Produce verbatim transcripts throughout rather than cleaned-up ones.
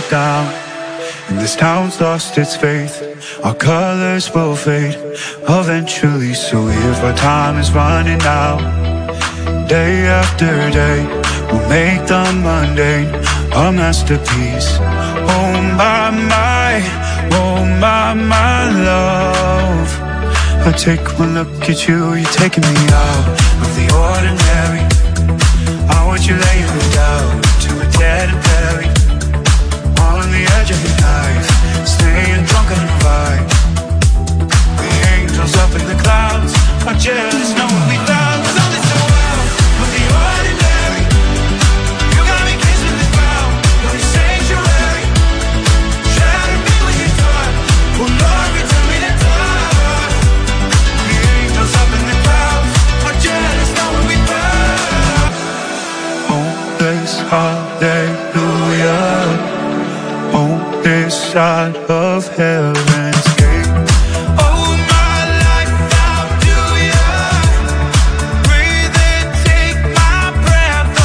down. And this town's lost its faith. Our colors will fade eventually. So if our time is running out, day after day, we'll make the mundane a masterpiece. Oh my, my, oh my, my love. I take one look at you, you're taking me out of the ordinary. I want you laying me down to a dead and buried, on the edge of your knife, staying drunk on the vibe. The angels up in the clouds are jealous, know what we found. Something so wild from the ordinary. You got me kissing the ground, you're a sanctuary. Shatter me with your touch, oh Lord, return me to touch. The angels up in the clouds are jealous, know what we found. Hopeless hallelujah, on this side of heaven's gate. Oh, my life, how do ya breathe and take my breath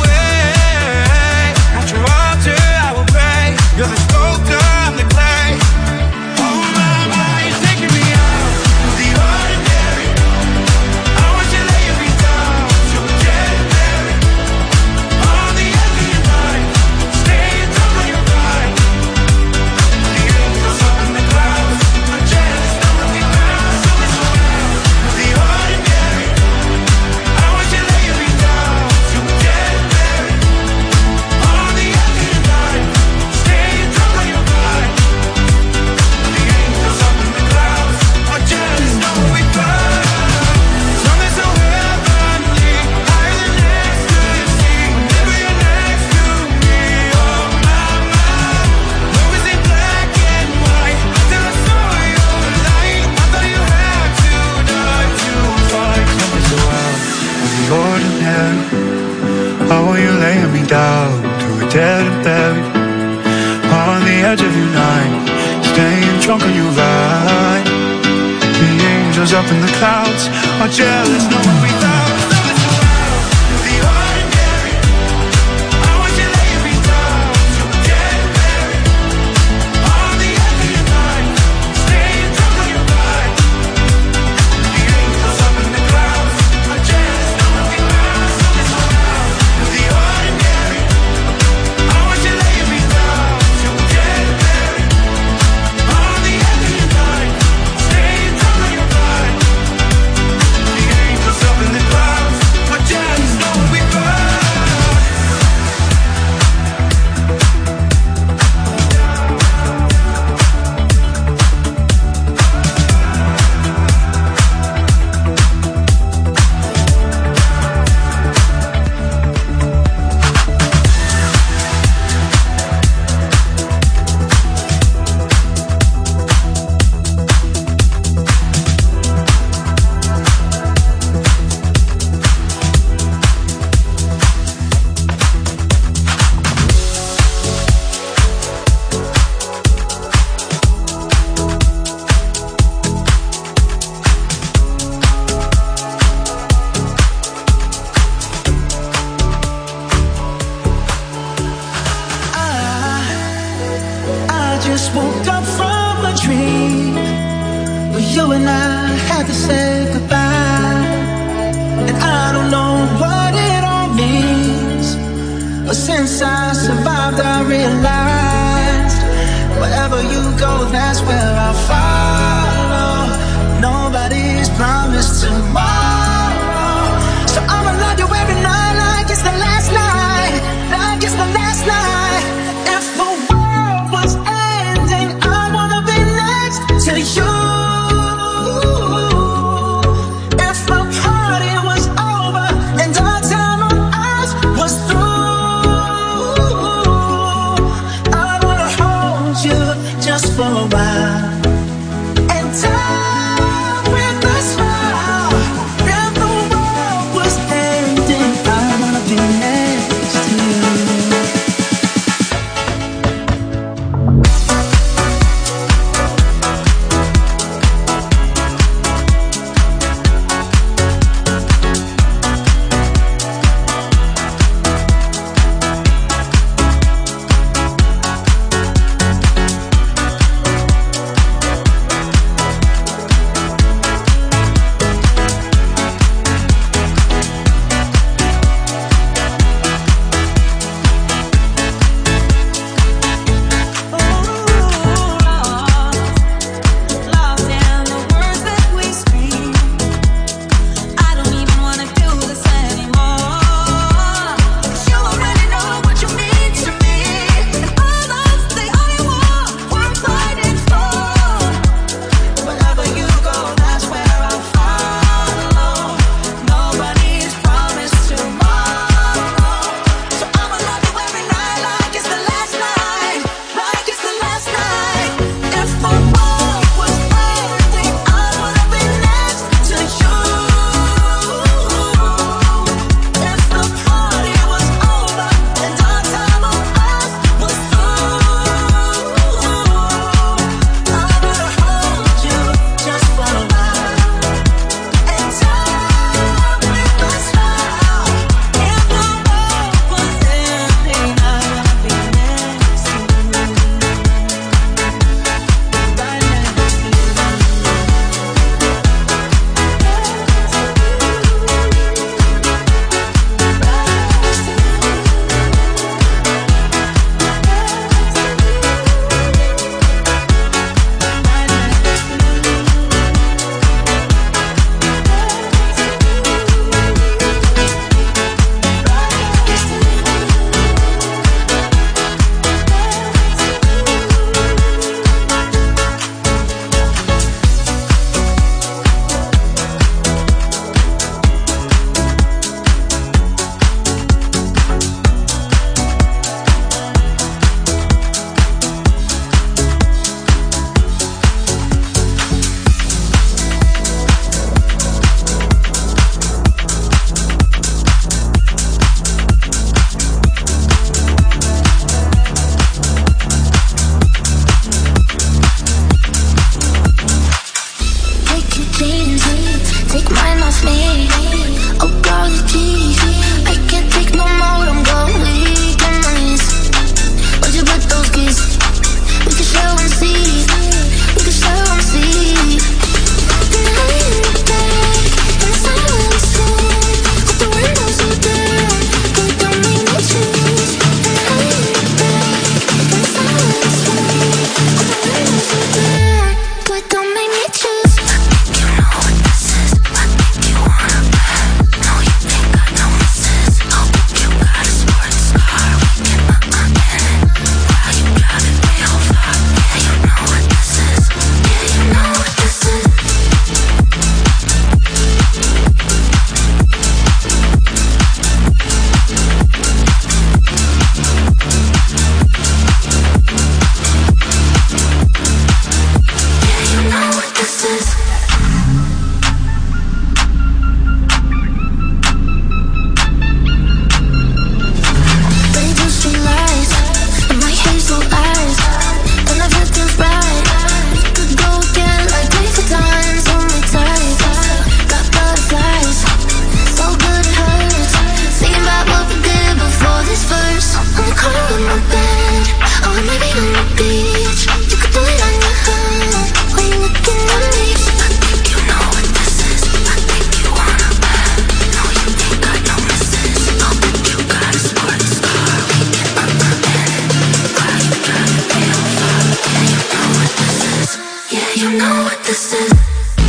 away? At your altar I will pray. You're the sculptor, I'm the clay. Oh my, my, you're taking me out of the ordinary. I want you laying me down to a dead and buried, on the edge of your night, staying drunk on your ride. The angels up in the clouds are jealous, know what we found. Something so wild from the ordinary. I want you laying me down to a dead and buried, on the edge of your night, staying drunk on your ride. The angels up in the clouds are jealous, know what we found. Something so heavenly, higher than ecstasy. Whenever you're next to me, oh my, my. Love is in black and white, till I saw your light. I thought you had to die to fight. Something so wild from the ordinary. How will you laying me down to a dead and buried, on the edge of your night, staying drunk on your ride. The angels up in the clouds are jealous, know what we found. Something so wild from the ordinary. I want you laying me down to a dead and buried, on the edge of your night, staying drunk on your ride. The angels up in the clouds are jealous, know what we found. Something so wild from the ordinary. I want you laying me down to a dead and buried, on the edge of your night, staying drunk on your ride. The angels up in the clouds are jealous, know what we found. I just woke up from a dream where you and I had to say goodbye. And I don't know what it all means, but since I survived I realized wherever you go, that's where I'll follow. Nobody's promised tomorrow, so I'ma love you every night like it's the last night, like it's the last night. If the world was ending, I wanna be next to you. If the party was over and our time on earth was through, I wanna hold you just for a while and die with a smile. If the world was ending, I wanna be next to you. take mine off me. Oh girl, please, I can't take no more. I'm going weak on my knees. Where'd you put those keys? We can share one seat. We can share one seat. And I in the bed, in the silence room, with the windows open, but don't make me choose. And I in the bed, in the silence room, with the windows open, but don't make me choose. I think you know what this is. I think you wanna bet. No, you ain't got no misses. Oh, you got a sports car. We can uh-uh in it. While you driving real fast. Yeah, you know what this is. Yeah, you know what this is. Yeah, you know what this is. Rainbow street lights and my hazel eyes, and everything's right. We could go again like twenty times, hold me tight. Got butterflies, so good it hurts. Thinking about what we did before this verse. I'm caught in my bed, or maybe on the beach. You could do it on your own when you're looking at me. I think you know what this is. I think you wanna bet. No, you ain't got no misses. Oh, you got a sports car. We can uh-uh in it. While you driving real fast. Yeah, you know what this is. Yeah, you know what this is.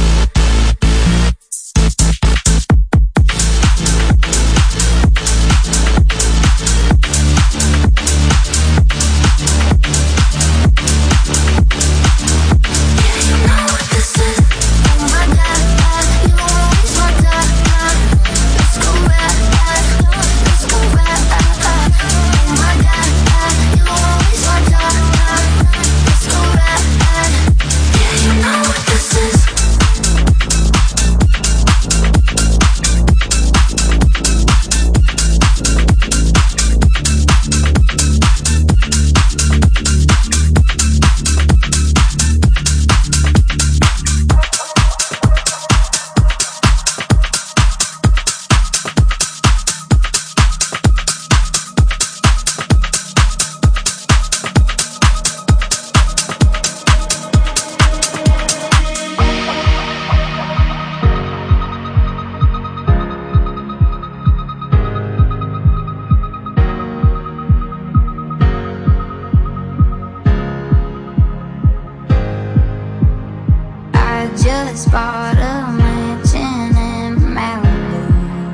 I just bought a mansion in Malibu.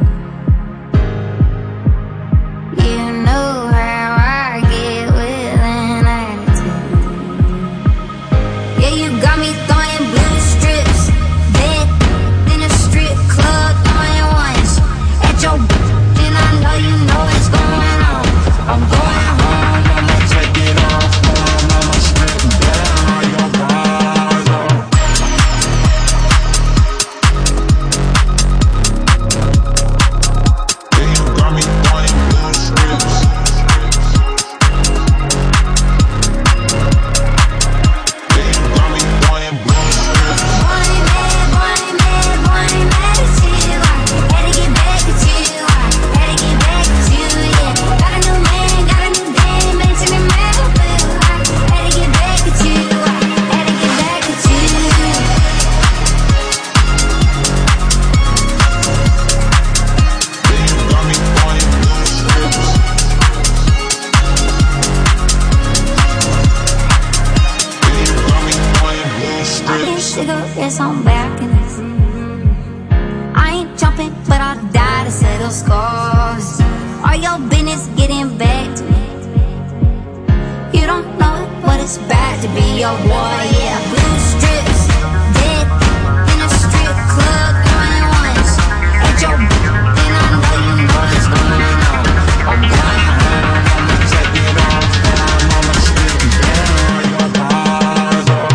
You know how I get with an attitude. Yeah, you got me throwing blue strips, then in a strip club throwing ones at your and I know you know what's going on. I'm going home, I'ma take it off, I'ma strip down your bars off. Cigarettes on balconies. I ain't jumping, but I'll die to settle scores. Are your business getting back to me? You don't know what it's bad to be your boy, yeah. Blue strips, dead in a strip club, throwing ones at your and I know you know what's going on. I'm going home, I'ma take it off, I'ma strip down your bars off.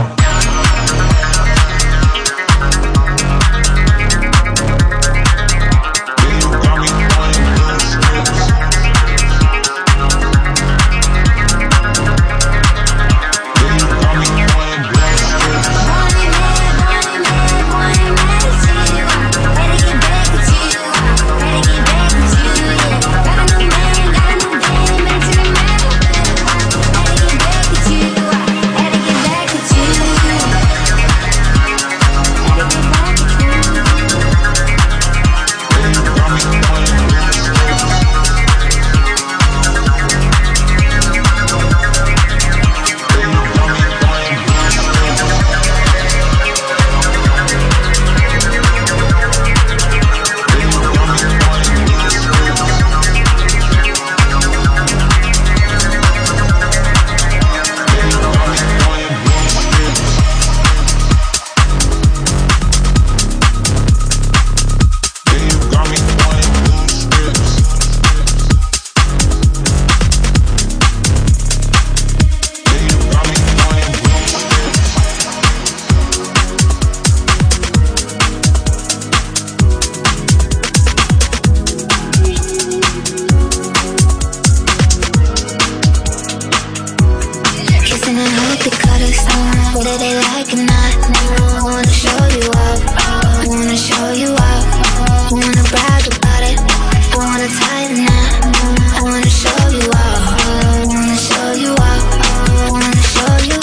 like it or not, I wanna show you up, I wanna show you up, I wanna brag about it, I wanna tie the knot, I wanna show you up, I wanna show you up, I wanna show you,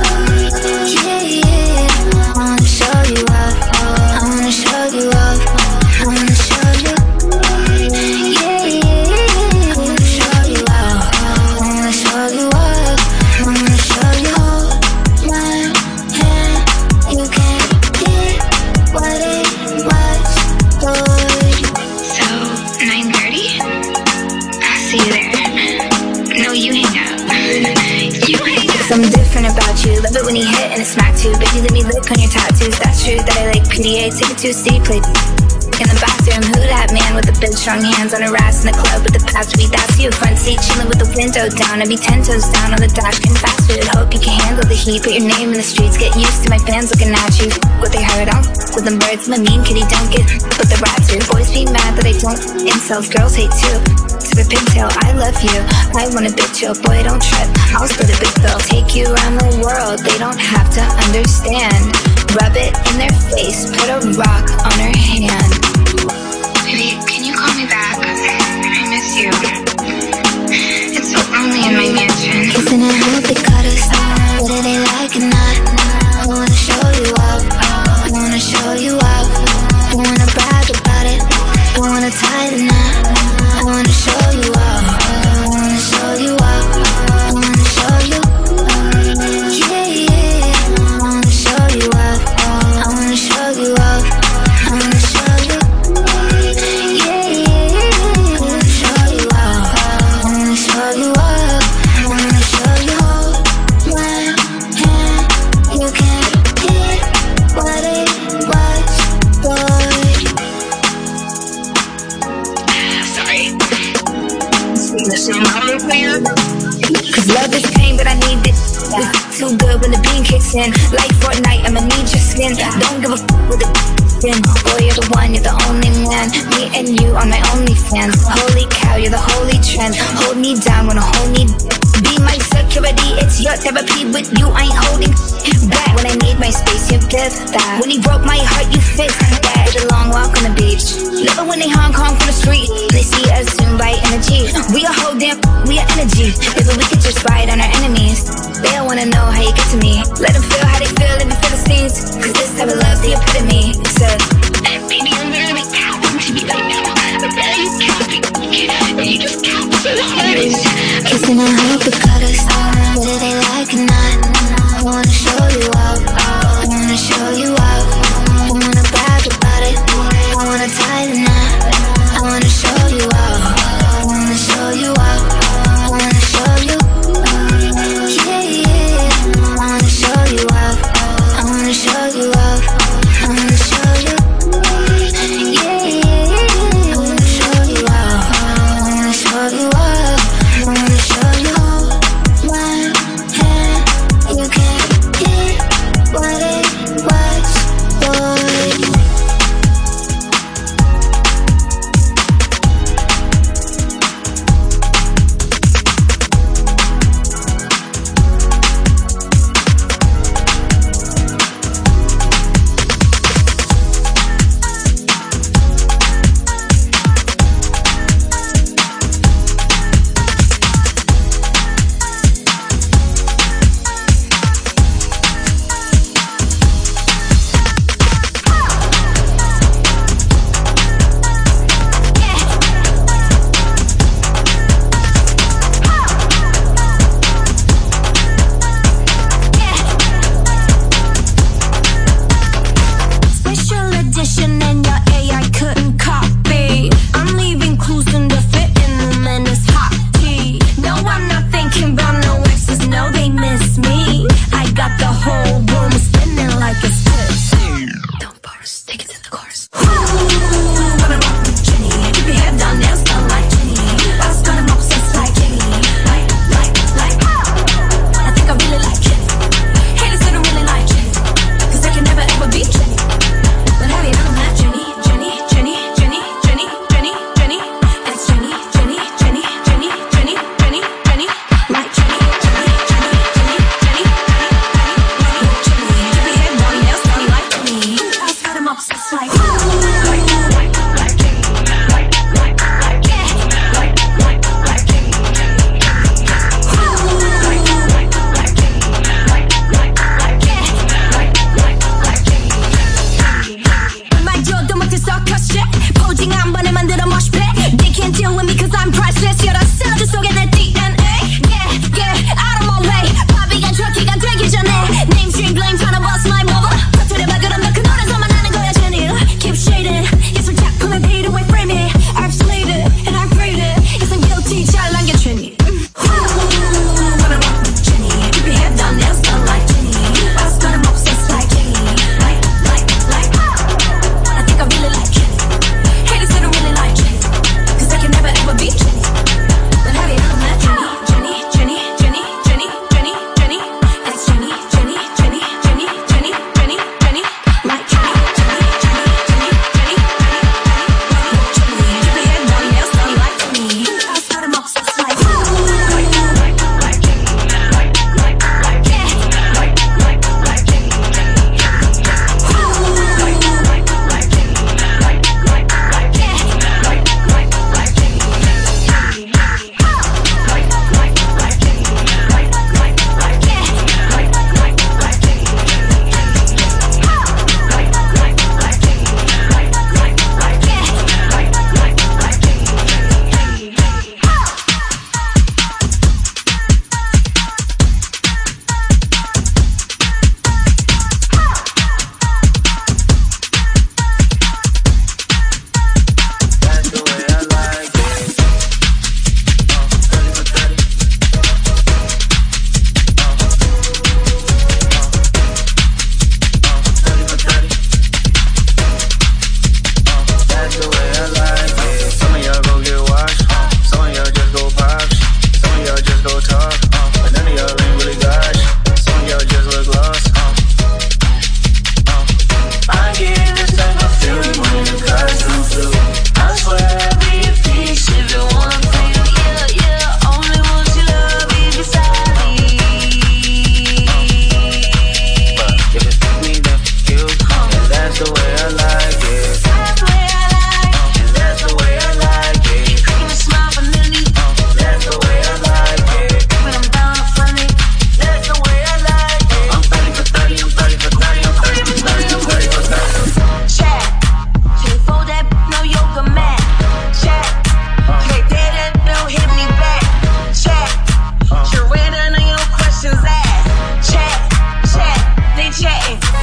yeah, yeah, I wanna show you up, I wanna show you up, I wanna show you, yeah, yeah, I wanna show you up, I wanna show you up, I wanna show you, hold my hand, you can't get what it was, boy. So, nine thirty? I'll see you there. No, you hang out. You hang out. Something different about you. Love it when you hit and it smack too. Baby, let me lick on your tattoos. That's true that I like P D A. Take it to a city play in the bathroom. Who that man with the big strong hands on her ass in the club with the past week? That's you. Front seat chilling with the window down. I'd be ten toes down on the dash getting fast food. Hope you can handle the heat. Put your name in the streets. Get used to my fans looking at you. What they heard on with them birds. I'm a mean kitty. Don't get with the rats too. Boys be mad that I don't. Incels, girls hate too. To the pigtail, I love you. I want a bitch, yo, boy, don't trip. I'll split a big bill, take you around the world. They don't have to understand. Rub it in their face, put a rock on her hand. Baby, can you call me back? I miss you. It's so lonely in my mansion. Kissing and hope they cut us, whether they like it or not, I wanna show you up, I wanna show you up, I wanna brag about it, I wanna tie the knot, I wanna show you up, I wanna show you up, I wanna show you, yeah, yeah, I wanna show you up, I wanna show you up, I wanna show you, yeah, yeah, I wanna show you up, I wanna show you up, I wanna show you, hold my hand, you can't get what it was, boy. Sorry. Listen, I'm clear. Cause love is pain, but I need it. It's too good when the beam kicks in. Like Fortnite, I'ma need your skin. Don't give a f with it. Boy, you're the one, you're the only man. Me and you on my OnlyFans. Holy cow, you're the holy trend. Hold me down when I hold me. Be my security, it's your therapy. With you, I ain't holding back. When I need my space, you give that. When he broke my heart, you fixed that. Did a long walk on the beach. Love it when they Hong Kong from the street. They see us soon by energy. We are whole damn, we are energy. Maybe we could just ride on our enemies. They don't wanna know how you get to me. Let them feel how they feel, let me feel the scenes. Cause this type of love's the epitome. Said, Baby, I'm literally counting to me right now. I'm very counting. And you just count so hard. Kissing and hope they cut us, whether they like it or not, I wanna show you up, I wanna show you up, I wanna brag about it, I wanna tie the knot, I wanna show you up, I wanna show you up, I wanna show you, yeah, yeah, I wanna show you up, I wanna show you up, I wanna show you, yeah, yeah, I wanna show you up, I wanna show you up, I wanna show you, hold my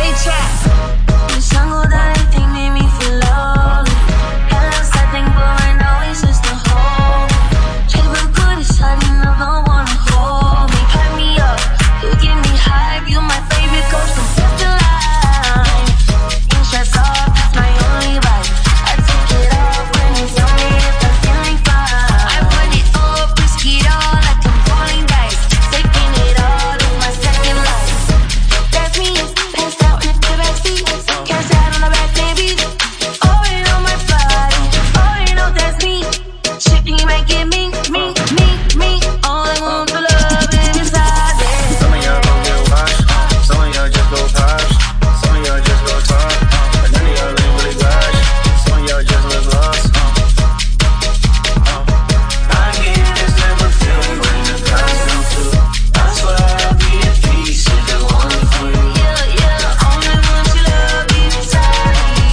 they try. The jungle that they think made me feel lonely. Hello, something boring, always just a hole. Check real good, it's hard enough, don't wanna hold me. Pipe me up, you give me hype, you my favorite coach from fifth to line. Ain't stress off, that's my only vibe. I take it off when it's on me if I'm feeling fine. I run it up, risk it all like I'm rolling dice. Taking it all in my second life. That's me, passed out in the backseat. Cash out on the back, baby. Oh, you know my body. Oh, you know that's me. Shit, you might get me, me, me, me. All I want for love is inside it. Some of y'all gon' get washed. Some of y'all just go posh. Some of y'all just go talk. But none of y'all ain't really gosh. Some of y'all just live lost. I get this type of feeling when the clouds come through. I swear I'll be at peace if the one for you. Yeah, yeah, only want your love inside me.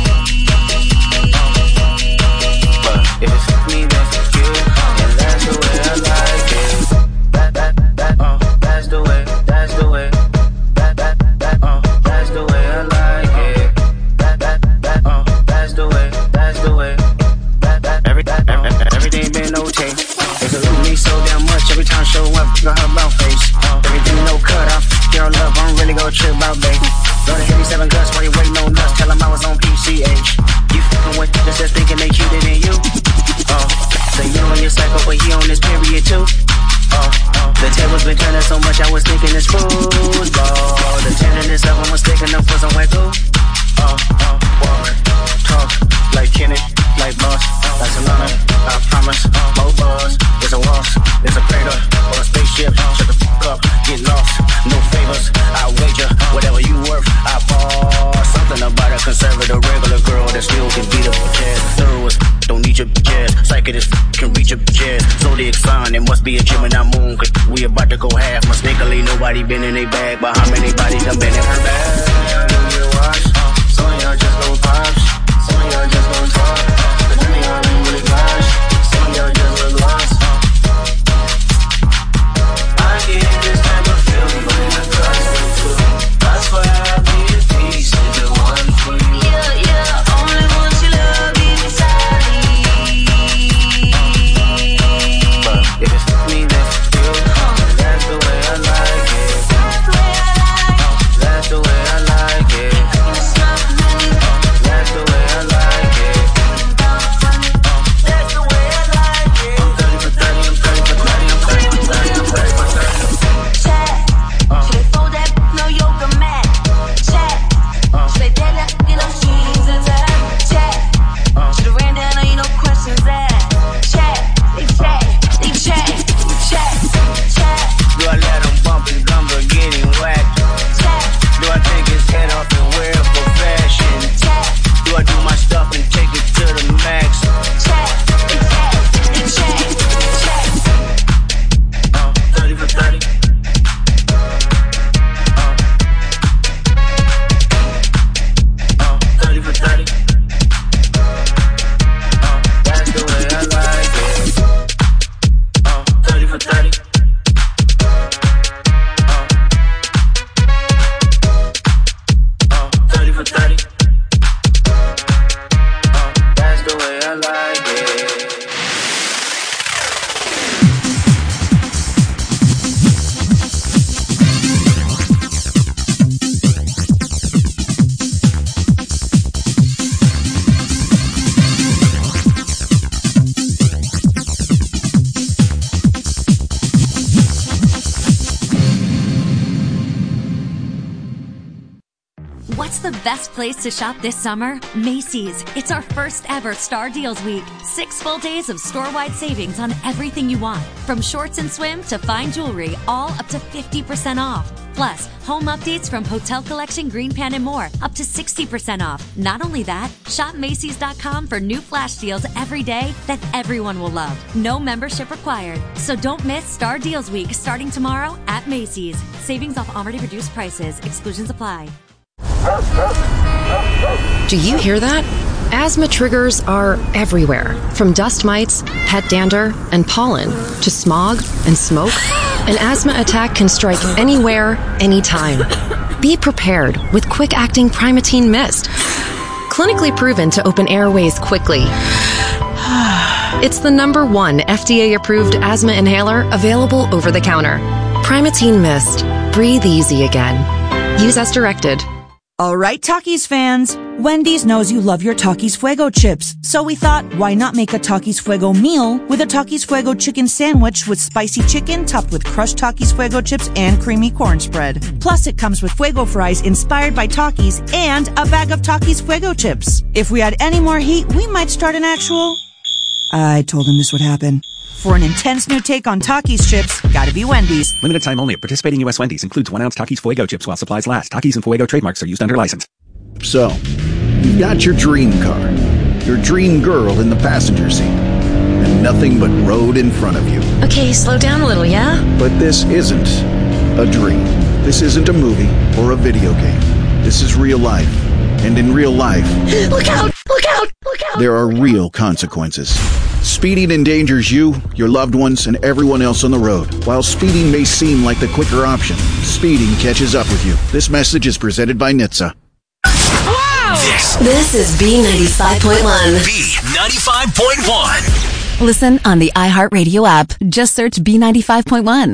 But if it's for me, then for you. And that's the way I like it. That, that, that, uh, that's the way, that's the way. That, that, that, uh, that's the way I like it. That, that, that, uh, that's the way, that's the way. That, that, every, that, uh, everything been okay. They salute me so damn much every time I show up. Got her about face. Everything no cut off. Girl love, I don't really go trip out, babe. Go to hit me seven guts while you waiting on nuts. Tell them I was on P C H. You fucking with just just thinking they cuter than you. Oh, so you on your cycle, but he on this period too. Oh, the tables been turning so much, I was thinking it's football. The tenderness of them was taking them for some wet glue. Oh, oh, walk, talk, like Kenny, like boss, like Solana. I promise, more buzz. It's a waltz, it's a crater, or a spaceship. Shut the fuck up, get lost, no favors. I wager, whatever you worth, I ball. Something about a conservative, regular girl that still can beat up a jazz. Thorough, don't need your jazz. Psychic as can reach your jazz. Zodiac sign, it must be a Gemini moon. Cause we about to go half. Mistakenly, nobody been in a bag. But how many bodies done been in her bag? Some of y'all don't get washed. Some of y'all just go pops. Some of y'all just don't talk. But none of y'all ain't really gosh. Some of y'all just look lost. I get this type of feeling when the clouds come through. I swear I'll be at peace if the one for you. Yeah, yeah, only want your love inside me. But if it's for me, then for you. That's the way I like it. That's the way I like it. That's the way I like it. It's not funny. That's the way I like it. That's the way I like it. I'm thirty for thirty, I'm thirty for thirty, I'm thirty for thirty, I'm thirty for thirty. Chat. Should they fold that no yoga mat? Chat. Should they dead that get no jeans and that? Chat. Should have ran down on you no questions asked. Chat. They chat. They chat. They chat. Chat. Do I let him bump his gum but get him whacked? Chat. Do I take his head off and wear it for fashion? Chat. Do I do my stuff and take it to the max? Chat. They chat. They chat. They chat. Uh, thirty for thirty. Uh, uh, thirty for thirty. Uh, that's the way I like it. Uh, thirty for thirty. Uh, uh, thirty for thirty. Uh, that's the way I like it. What's the best place to shop this summer? Macy's. It's our first ever Star Deals Week. Six full days of store-wide savings on everything you want. From shorts and swim to fine jewelry, all up to fifty percent off. Plus, home updates from Hotel Collection, Green Pan, and more, up to sixty percent off. Not only that, shop Macy's dot com for new flash deals every day that everyone will love. No membership required. So don't miss Star Deals Week starting tomorrow at Macy's. Savings off already reduced prices. Exclusions apply. Do you hear that? Asthma triggers are everywhere, from dust mites, pet dander, and pollen, to smog and smoke. An asthma attack can strike anywhere, anytime. Be prepared with quick-acting Primatene Mist. Clinically proven to open airways quickly. It's the number one F D A-approved asthma inhaler available over the counter. Primatene Mist. Breathe easy again. Use as directed. All right, Takis fans. Wendy's knows you love your Takis Fuego chips. So we thought, why not make a Takis Fuego meal with a Takis Fuego chicken sandwich with spicy chicken topped with crushed Takis Fuego chips and creamy corn spread. Plus, it comes with Fuego fries inspired by Takis and a bag of Takis Fuego chips. If we had any more heat, we might start an actual... I told him this would happen. For an intense new take on Takis chips, gotta be Wendy's. Limited time only at participating U S Wendy's. Includes one ounce Takis Fuego chips while supplies last. Takis and Fuego trademarks are used under license. So, you've got your dream car, your dream girl in the passenger seat, and nothing but road in front of you. Okay, slow down a little, yeah? But this isn't a dream. This isn't a movie or a video game. This is real life. And in real life... Look out! Look out! Look out! There are real consequences. Speeding endangers you, your loved ones, and everyone else on the road. While speeding may seem like the quicker option, speeding catches up with you. This message is presented by N H T S A. Wow! This, this is B ninety-five point one. B ninety-five point one. Listen on the iHeartRadio app. Just search B ninety-five point one.